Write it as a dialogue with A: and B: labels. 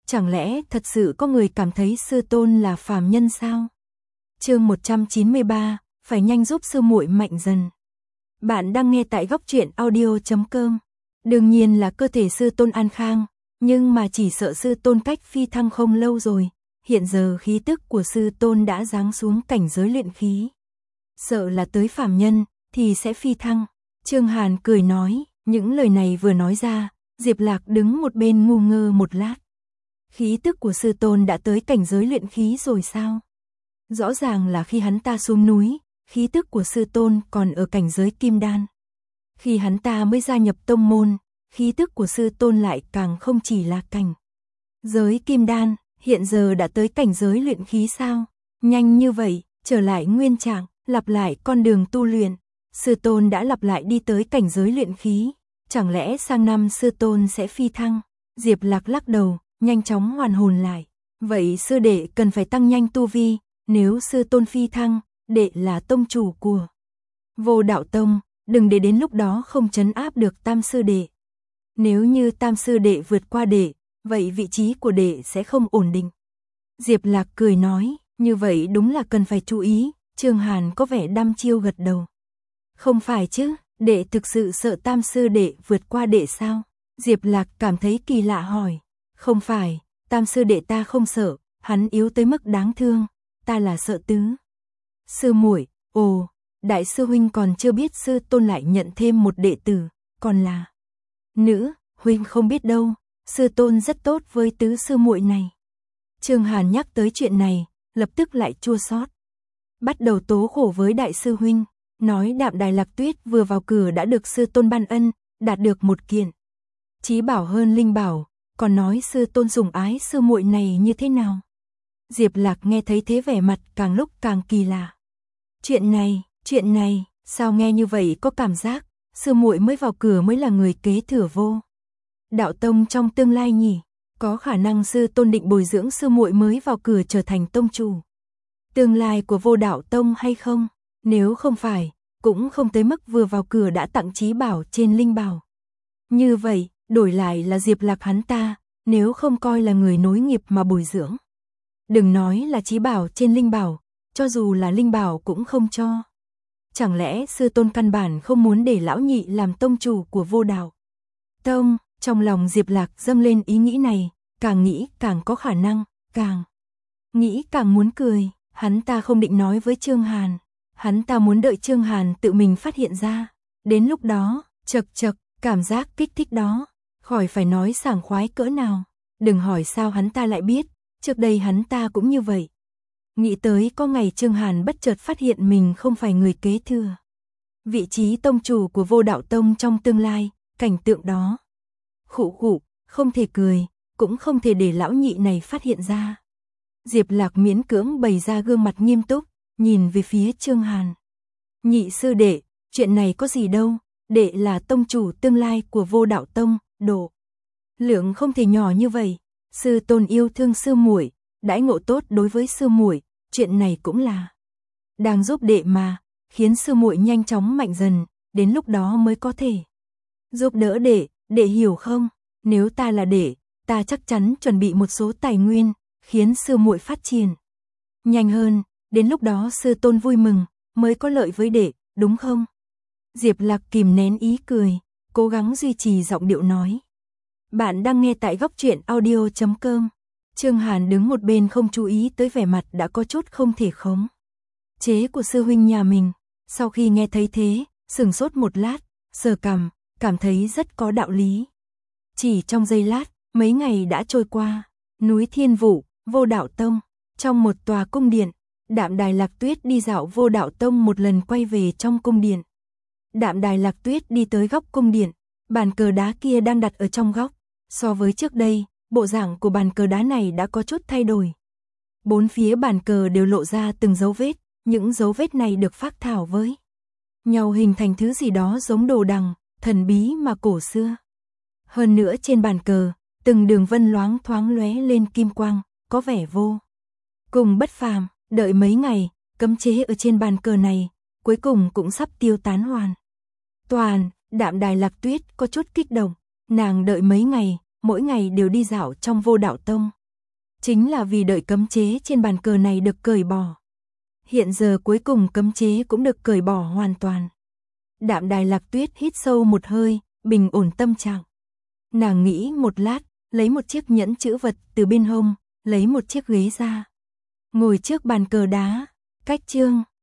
A: Chẳng lẽ thật sự có người cảm thấy sư tôn là phàm nhân sao? Chương 193, phải nhanh giúp sư muội mạnh dần. Bạn đang nghe tại góc truyện audio.com. Đương nhiên là cơ thể sư tôn an khang, nhưng mà chỉ sợ sư tôn cách phi thăng không lâu rồi, hiện giờ khí tức của sư tôn đã giáng xuống cảnh giới luyện khí. Sợ là tới phàm nhân thì sẽ phi thăng. Trương Hàn cười nói, những lời này vừa nói ra, Diệp Lạc đứng một bên ngu ngơ một lát. Khí tức của sư tôn đã tới cảnh giới luyện khí rồi sao? Rõ ràng là khi hắn ta xuống núi, khí tức của sư tôn còn ở cảnh giới kim đan. Khi hắn ta mới gia nhập tông môn, khí tức của sư tôn lại càng không chỉ là cảnh giới kim đan, hiện giờ đã tới cảnh giới luyện khí sao? Nhanh như vậy, trở lại nguyên trạng, lặp lại con đường tu luyện, sư tôn đã lặp lại đi tới cảnh giới luyện khí, chẳng lẽ sang năm sư tôn sẽ phi thăng? Diệp Lạc lắc đầu, nhanh chóng hoàn hồn lại. Vậy sư đệ cần phải tăng nhanh tu vi, nếu sư tôn phi thăng, đệ là tông chủ của Vô Đạo Tông, đừng để đến lúc đó không trấn áp được tam sư đệ. Nếu như tam sư đệ vượt qua đệ, vậy vị trí của đệ sẽ không ổn định. Diệp Lạc cười nói, như vậy đúng là cần phải chú ý. Trương Hàn có vẻ đăm chiêu gật đầu. Không phải chứ, đệ thực sự sợ tam sư đệ vượt qua đệ sao? Diệp Lạc cảm thấy kỳ lạ hỏi. Không phải, tam sư đệ ta không sợ, hắn yếu tới mức đáng thương, ta là sợ tứ sư muội. Ồ, đại sư huynh còn chưa biết sư tôn lại nhận thêm một đệ tử, còn là nữ, huynh không biết đâu, sư tôn rất tốt với tứ sư muội này. Trương Hàn nhắc tới chuyện này, lập tức lại chua xót. Bắt đầu tố khổ với đại sư huynh, nói Đạm Đài Lạc Tuyết vừa vào cửa đã được sư tôn ban ân, đạt được một kiện chí bảo hơn linh bảo, còn nói sư tôn sủng ái sư muội này như thế nào. Diệp Lạc nghe thấy thế vẻ mặt càng lúc càng kỳ lạ. Chuyện này, sao nghe như vậy có cảm giác, sư muội mới vào cửa mới là người kế thừa Vô Đạo Tông trong tương lai nhỉ? Có khả năng sư tôn định bồi dưỡng sư muội mới vào cửa trở thành tông chủ tương lai của Vô Đạo Tông hay không? Nếu không phải, cũng không tới mức vừa vào cửa đã tặng chí bảo trên linh bảo. Như vậy, đổi lại là Diệp Lạc hắn ta, nếu không coi là người nối nghiệp mà bồi dưỡng. Đừng nói là chí bảo trên linh bảo, cho dù là linh bảo cũng không cho. Chẳng lẽ sư tôn căn bản không muốn để lão nhị làm tông chủ của Vô Đạo Tông? Trong lòng Diệp Lạc dâng lên ý nghĩ này, càng nghĩ càng có khả năng, càng nghĩ càng muốn cười. Hắn ta không định nói với Trương Hàn, hắn ta muốn đợi Trương Hàn tự mình phát hiện ra. Đến lúc đó, chậc, cảm giác kích thích đó, khỏi phải nói sảng khoái cỡ nào. Đừng hỏi sao hắn ta lại biết, trước đây hắn ta cũng như vậy. Nghĩ tới có ngày Trương Hàn bất chợt phát hiện mình không phải người kế thừa vị trí tông chủ của Vô Đạo Tông trong tương lai, cảnh tượng đó. Khụ, không thể cười, cũng không thể để lão nhị này phát hiện ra. Diệp Lạc miễn cưỡng bày ra gương mặt nghiêm túc, nhìn về phía Trương Hàn. Nhị sư đệ, chuyện này có gì đâu, đệ là tông chủ tương lai của Vô Đạo Tông, độ lượng không thể nhỏ như vậy. Sư tôn yêu thương sư muội, đãi ngộ tốt đối với sư muội, chuyện này cũng là đang giúp đệ mà, khiến sư muội nhanh chóng mạnh dần, đến lúc đó mới có thể giúp đỡ đệ hiểu không? Nếu ta là đệ, ta chắc chắn chuẩn bị một số tài nguyên, khiến sư muội phát triển nhanh hơn, đến lúc đó sư tôn vui mừng, mới có lợi với đệ, đúng không? Diệp Lạc kìm nén ý cười, cố gắng duy trì giọng điệu nói. Bạn đang nghe tại góc truyện audio.com. Trương Hàn đứng một bên không chú ý tới vẻ mặt đã có chút không thể khống chế của sư huynh nhà mình. Sau khi nghe thấy thế, sửng sốt một lát, sờ cằm, cảm thấy rất có đạo lý. Chỉ trong giây lát, mấy ngày đã trôi qua. Núi Thiên Vũ, Vô Đạo Tông, trong một tòa cung điện, Đạm Đài Lạc Tuyết đi dạo Vô Đạo Tông một lần quay về trong cung điện. Đạm Đài Lạc Tuyết đi tới góc cung điện, bàn cờ đá kia đang đặt ở trong góc. So với trước đây, bộ dạng của bàn cờ đá này đã có chút thay đổi. Bốn phía bàn cờ đều lộ ra từng dấu vết, những dấu vết này được phác thảo với nhau hình thành thứ gì đó giống đồ đằng, thần bí mà cổ xưa. Hơn nữa trên bàn cờ, từng đường vân loáng thoáng lóe lên kim quang, có vẻ vô cùng bất phàm. Đợi mấy ngày, cấm chế ở trên bàn cờ này, cuối cùng cũng sắp tiêu tán hoàn toàn. Đạm Đài Lạc Tuyết có chút kích động, nàng đợi mấy ngày, mỗi ngày đều đi dạo trong Vô Đạo Tông. chính là vì đợi cấm chế trên bàn cờ này được cởi bỏ. Hiện giờ cuối cùng cấm chế cũng được cởi bỏ hoàn toàn. Đạm Đài Lạc Tuyết hít sâu một hơi, bình ổn tâm trạng. Nàng nghĩ một lát, lấy một chiếc nhẫn chữ vật từ bên hông, lấy một chiếc ghế ra. Ngồi trước bàn cờ đá, cách chương.